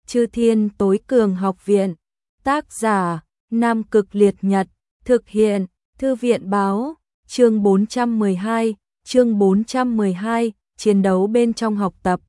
Chư Thiên Tối Cường Học Viện. Tác giả: Nam Cực Liệt Nhật. Thực hiện: Thư viện báo. Chương 412, chiến đấu bên trong học tập.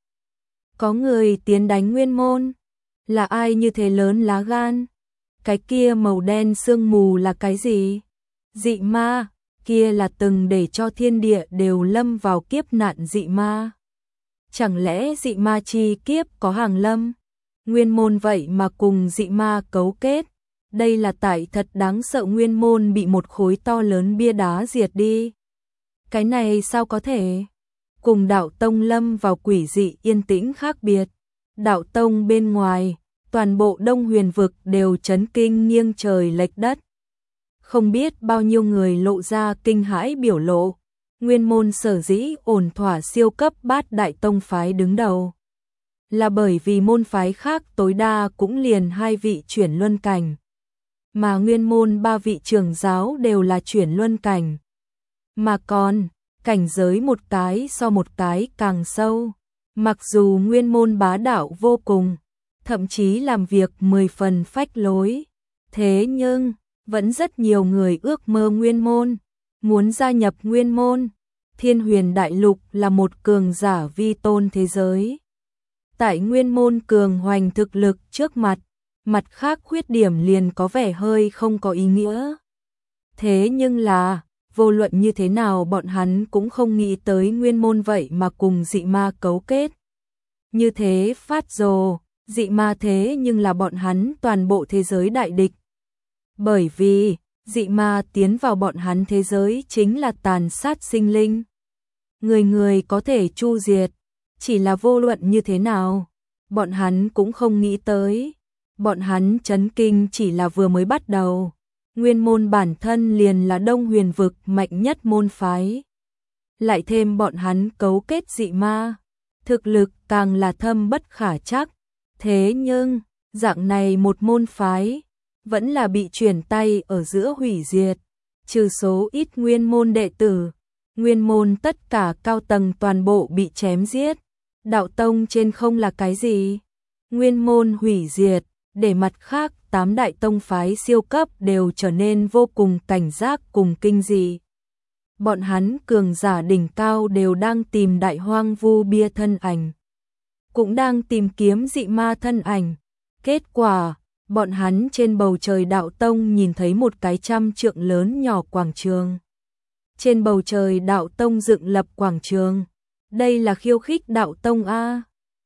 Có người tiến đánh Nguyên Môn. Là ai như thế lớn lá gan? Cái kia màu đen sương mù là cái gì? Dị ma, kia là từng để cho thiên địa đều lâm vào kiếp nạn dị ma. Chẳng lẽ dị ma chi kiếp có hàng lâm? Nguyên Môn vậy mà cùng dị ma cấu kết. Đây là tại thật đáng sợ, Nguyên Môn bị một khối to lớn bia đá diệt đi. Cái này sao có thể? Cùng Đạo Tông lâm vào quỷ dị yên tĩnh khác biệt. Đạo Tông bên ngoài, toàn bộ Đông Huyền vực đều chấn kinh nghiêng trời lệch đất. Không biết bao nhiêu người lộ ra kinh hãi biểu lộ. Nguyên Môn sở dĩ ổn thỏa siêu cấp Bát Đại Tông phái đứng đầu, là bởi vì môn phái khác tối đa cũng liền 2 vị chuyển luân cảnh, mà Nguyên Môn 3 vị trưởng giáo đều là chuyển luân cảnh. Mà còn, cảnh giới một cái so một cái càng sâu. Mặc dù Nguyên Môn bá đạo vô cùng, thậm chí làm việc 10 phần phách lối, thế nhưng vẫn rất nhiều người ước mơ Nguyên Môn, muốn gia nhập Nguyên Môn. Thiên Huyền Đại Lục là một cường giả vi tôn thế giới. Tại Nguyên Môn cường hoành thực lực trước mặt, mặt khác khuyết điểm liền có vẻ hơi không có ý nghĩa. Thế nhưng là, vô luận như thế nào bọn hắn cũng không nghĩ tới Nguyên Môn vậy mà cùng dị ma cấu kết. Như thế phát rồ, dị ma thế nhưng là bọn hắn toàn bộ thế giới đại địch. Bởi vì, dị ma tiến vào bọn hắn thế giới chính là tàn sát sinh linh. Người người có thể chu diệt, chỉ là vô luận như thế nào, bọn hắn cũng không nghĩ tới. Bọn hắn chấn kinh chỉ là vừa mới bắt đầu. Nguyên Môn bản thân liền là Đông Huyền vực mạnh nhất môn phái. Lại thêm bọn hắn cấu kết dị ma, thực lực càng là thâm bất khả trắc. Thế nhưng, dạng này một môn phái, vẫn là bị chuyển tay ở giữa hủy diệt. Trừ số ít Nguyên Môn đệ tử, Nguyên Môn tất cả cao tầng toàn bộ bị chém giết. Đạo Tông trên không là cái gì? Nguyên Môn hủy diệt, để mặt khác 8 đại tông phái siêu cấp đều trở nên vô cùng cảnh giác cùng kinh dị. Bọn hắn cường giả đỉnh cao đều đang tìm đại hoang vu bia thân ảnh, cũng đang tìm kiếm dị ma thân ảnh. Kết quả, bọn hắn trên bầu trời Đạo Tông nhìn thấy một cái 100 trượng lớn nhỏ quảng trường. Trên bầu trời Đạo Tông dựng lập quảng trường. Đây là khiêu khích Đạo Tông a.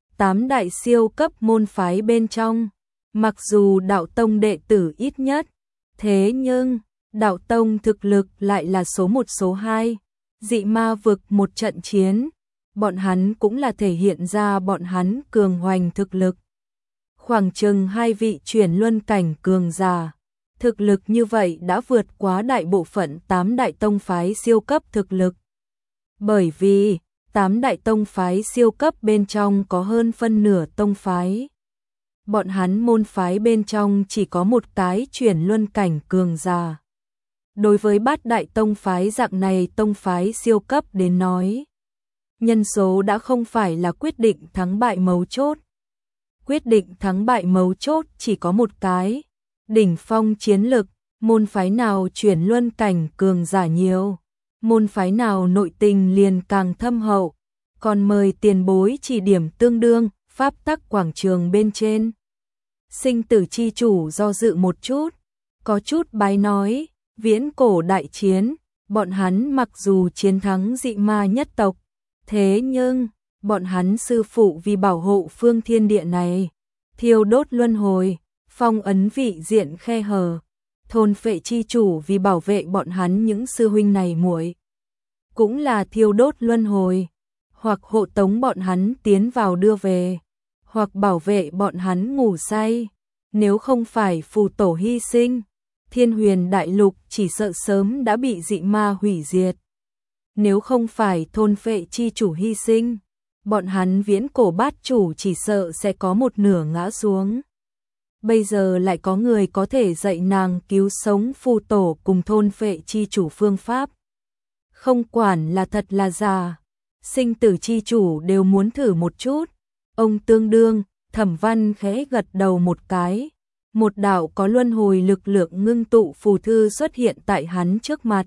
8 đại siêu cấp môn phái bên trong, mặc dù Đạo Tông đệ tử ít nhất, thế nhưng Đạo Tông thực lực lại là số 1 số 2. Dị ma vực một trận chiến, bọn hắn cũng là thể hiện ra bọn hắn cường hoành thực lực. Khoảng chừng 2 vị chuyển luân cảnh cường giả, thực lực như vậy đã vượt quá đại bộ phận 8 đại tông phái siêu cấp thực lực. Bởi vì 8 đại tông phái siêu cấp bên trong có hơn phân nửa tông phái. Bọn hắn môn phái bên trong chỉ có một cái chuyển luân cảnh cường giả. Đối với Bát Đại Tông phái dạng này tông phái siêu cấp đến nói, nhân số đã không phải là quyết định thắng bại mấu chốt. Quyết định thắng bại mấu chốt chỉ có một cái, đỉnh phong chiến lực, môn phái nào chuyển luân cảnh cường giả nhiều, môn phái nào nội tình liền càng thâm hậu, còn mời tiền bối chỉ điểm tương đương, pháp tắc quảng trường bên trên. Sinh tử chi chủ do dự một chút, có chút bái nói, viễn cổ đại chiến, bọn hắn mặc dù chiến thắng dị ma nhất tộc, thế nhưng, bọn hắn sư phụ vì bảo hộ phương thiên địa này, thiêu đốt luân hồi, phong ấn vị diện khe hở, thôn phệ chi chủ vì bảo vệ bọn hắn những sư huynh này muội, cũng là thiêu đốt luân hồi, hoặc hộ tống bọn hắn tiến vào đưa về, hoặc bảo vệ bọn hắn ngủ say. Nếu không phải phù tổ hy sinh, Thiên Huyền Đại Lục chỉ sợ sớm đã bị dị ma hủy diệt. Nếu không phải thôn phệ chi chủ hy sinh, bọn hắn viễn cổ bát chủ chỉ sợ sẽ có một nửa ngã xuống. Bây giờ lại có người có thể dạy nàng cứu sống phù tổ cùng thôn phệ chi chủ phương pháp. Không quản là thật là giả, sinh tử chi chủ đều muốn thử một chút. Ông tương đương, Thẩm Văn khẽ gật đầu một cái, một đạo có luân hồi lực lượng ngưng tụ phù thư xuất hiện tại hắn trước mặt.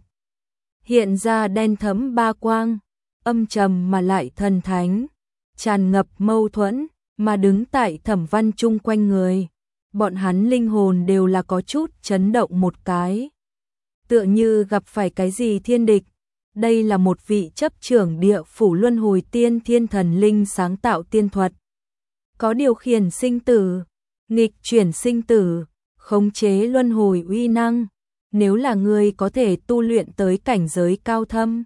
Hiện ra đen thẫm ba quang, âm trầm mà lại thần thánh, tràn ngập mâu thuẫn, mà đứng tại Thẩm Văn chung quanh người. Bọn hắn linh hồn đều là có chút chấn động một cái. Tựa như gặp phải cái gì thiên địch. Đây là một vị chấp trưởng địa phủ luân hồi tiên thiên thần linh sáng tạo tiên thuật. Có điều khiển sinh tử, nghịch chuyển sinh tử, khống chế luân hồi uy năng. Nếu là người có thể tu luyện tới cảnh giới cao thâm,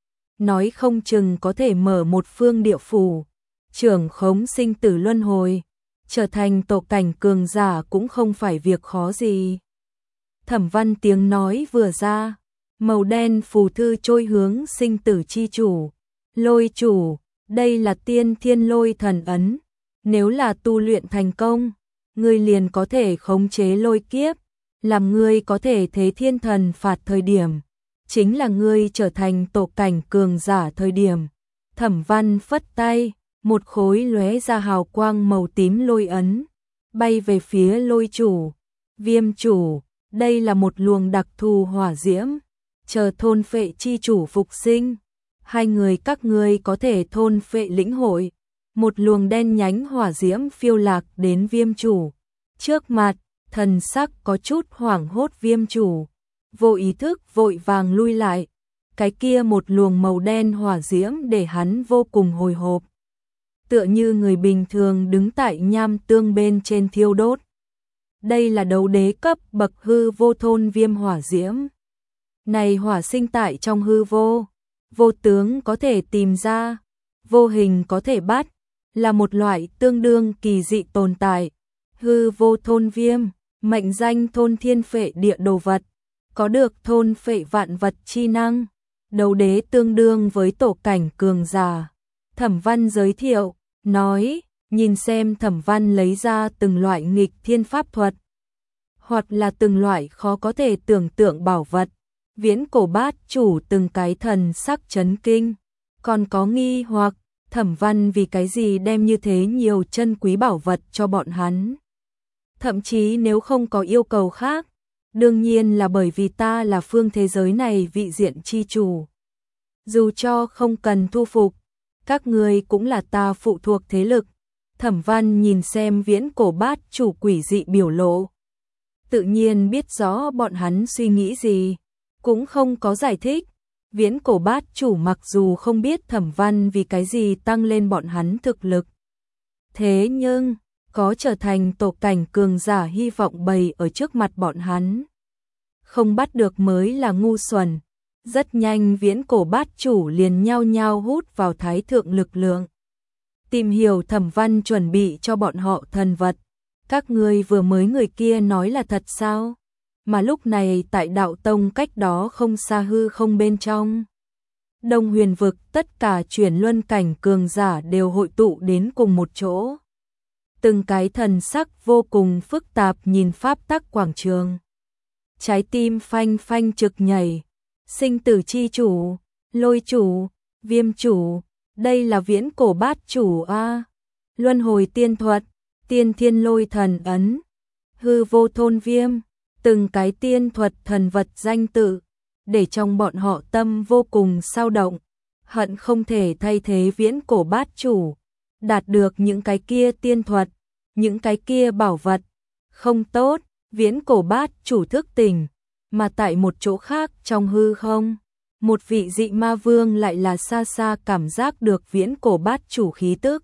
nói không chừng có thể mở một phương địa phủ, trưởng khống sinh tử luân hồi, trở thành tổ cảnh cường giả cũng không phải việc khó gì. Thẩm Văn tiếng nói vừa ra, màu đen phù thư trôi hướng sinh tử chi chủ. Lôi chủ, đây là tiên thiên lôi thần ấn. Nếu là tu luyện thành công, ngươi liền có thể khống chế lôi kiếp, làm ngươi có thể thế thiên thần phạt thời điểm. Chính là ngươi trở thành tổ cảnh cường giả thời điểm. Thẩm Văn phất tay, một khối lóe ra hào quang màu tím lôi ấn, bay về phía lôi chủ. Viêm chủ, đây là một luồng đặc thù hỏa diễm, chờ thôn phệ chi chủ phục sinh. Hai người các ngươi có thể thôn phệ lĩnh hội. Một luồng đen nhánh hỏa diễm phiêu lạc đến viêm chủ. Trước mặt, thần sắc có chút hoảng hốt viêm chủ. Vô ý thức vội vàng lui lại. Cái kia một luồng màu đen hỏa diễm để hắn vô cùng hồi hộp. Tựa như người bình thường đứng tại nham tương bên trên thiêu đốt. Đây là đấu đế cấp bậc hư vô thôn viêm hỏa diễm. Này hỏa sinh tại trong hư vô. Vô tướng có thể tìm ra, vô hình có thể bắt, là một loại tương đương kỳ dị tồn tại. Hư vô thôn viêm, mệnh danh thôn thiên phệ địa đồ vật, có được thôn phệ vạn vật chi năng. Đấu đế tương đương với tổ cảnh cường giả. Thẩm Văn giới thiệu, nói, nhìn xem Thẩm Văn lấy ra từng loại nghịch thiên pháp thuật, hoặc là từng loại khó có thể tưởng tượng bảo vật. Viễn cổ bát chủ từng cái thần sắc chấn kinh, còn có nghi hoặc Thẩm Văn vì cái gì đem như thế nhiều chân quý bảo vật cho bọn hắn. Thậm chí nếu không có yêu cầu khác, đương nhiên là bởi vì ta là phương thế giới này vị diện chi chủ. Dù cho không cần thu phục, các ngươi cũng là ta phụ thuộc thế lực. Thẩm Văn nhìn xem viễn cổ bát chủ quỷ dị biểu lộ, tự nhiên biết rõ bọn hắn suy nghĩ gì. Cũng không có giải thích. Viễn cổ bát chủ mặc dù không biết Thẩm Văn vì cái gì tăng lên bọn hắn thực lực, thế nhưng có trở thành tổ cảnh cường giả hy vọng bày ở trước mặt bọn hắn. Không bắt được mới là ngu xuẩn. Rất nhanh viễn cổ bát chủ liền nhao nhao hút vào thái thượng lực lượng. Tìm hiểu Thẩm Văn chuẩn bị cho bọn họ thần vật. Các ngươi vừa mới người kia nói là thật sao? Mà lúc này tại đạo tông cách đó không xa hư không bên trong Đông Huyền vực, tất cả chuyển luân cảnh cường giả đều hội tụ đến cùng một chỗ. Từng cái thần sắc vô cùng phức tạp nhìn pháp tắc quảng trường. Trái tim phanh phanh trực nhảy. Sinh tử chi chủ, lôi chủ, viêm chủ, đây là viễn cổ bát chủ a. Luân hồi tiên thuật, tiên thiên lôi thần ấn, hư vô thôn viêm. Từng cái tiên thuật thần vật danh tự, để trong bọn họ tâm vô cùng sao động, hận không thể thay thế viễn cổ bát chủ, đạt được những cái kia tiên thuật, những cái kia bảo vật. Không tốt, viễn cổ bát chủ thức tỉnh, mà tại một chỗ khác trong hư không, một vị dị ma vương lại là xa xa cảm giác được viễn cổ bát chủ khí tức.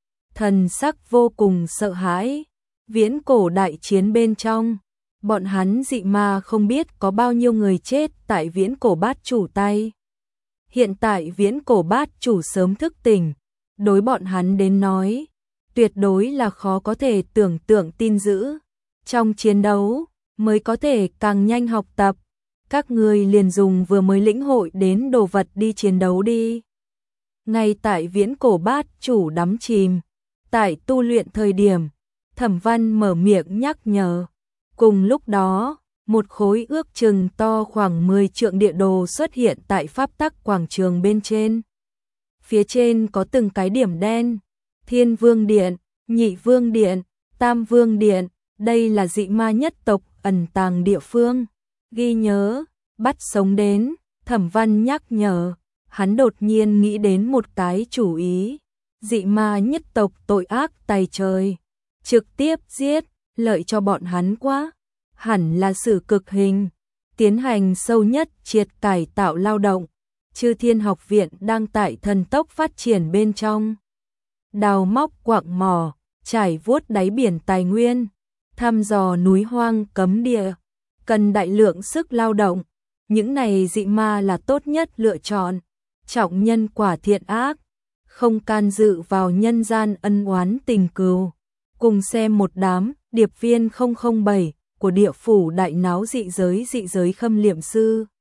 Thần sắc vô cùng sợ hãi, viễn cổ đại chiến bên trong. Bọn hắn dị ma không biết có bao nhiêu người chết tại viễn cổ bát chủ tay. Hiện tại viễn cổ bát chủ sớm thức tỉnh, đối bọn hắn đến nói, tuyệt đối là khó có thể tưởng tượng tin dữ. Trong chiến đấu, mới có thể càng nhanh học tập. Các ngươi liền dùng vừa mới lĩnh hội đến đồ vật đi chiến đấu đi. Ngay tại viễn cổ bát chủ đắm chìm, tại tu luyện thời điểm, Thẩm Văn mở miệng nhắc nhở. Cùng lúc đó, một khối ước chừng to khoảng 10 trượng địa đồ xuất hiện tại pháp tắc quảng trường bên trên. Phía trên có từng cái điểm đen, Thiên Vương Điện, Nhị Vương Điện, Tam Vương Điện, đây là dị ma nhất tộc ẩn tàng địa phương. Ghi nhớ, bắt sống đến, Thẩm Văn nhắc nhở, hắn đột nhiên nghĩ đến một cái chủ ý. Dị ma nhất tộc tội ác tày trời, trực tiếp giết, lợi cho bọn hắn quá. Hẳn là xử cực hình, tiến hành sâu nhất triệt cải tạo lao động. Chư Thiên Học Viện đang tại thần tốc phát triển bên trong. Đào móc quặng mỏ, trải vuốt đáy biển tài nguyên, thăm dò núi hoang cấm địa, cần đại lượng sức lao động. Những này dị ma là tốt nhất lựa chọn, trọng nhân quả thiện ác, không can dự vào nhân gian ân oán tình cừu. Cùng xem một đám điệp viên 007 của địa phủ đại náo dị giới khâm liệm sư.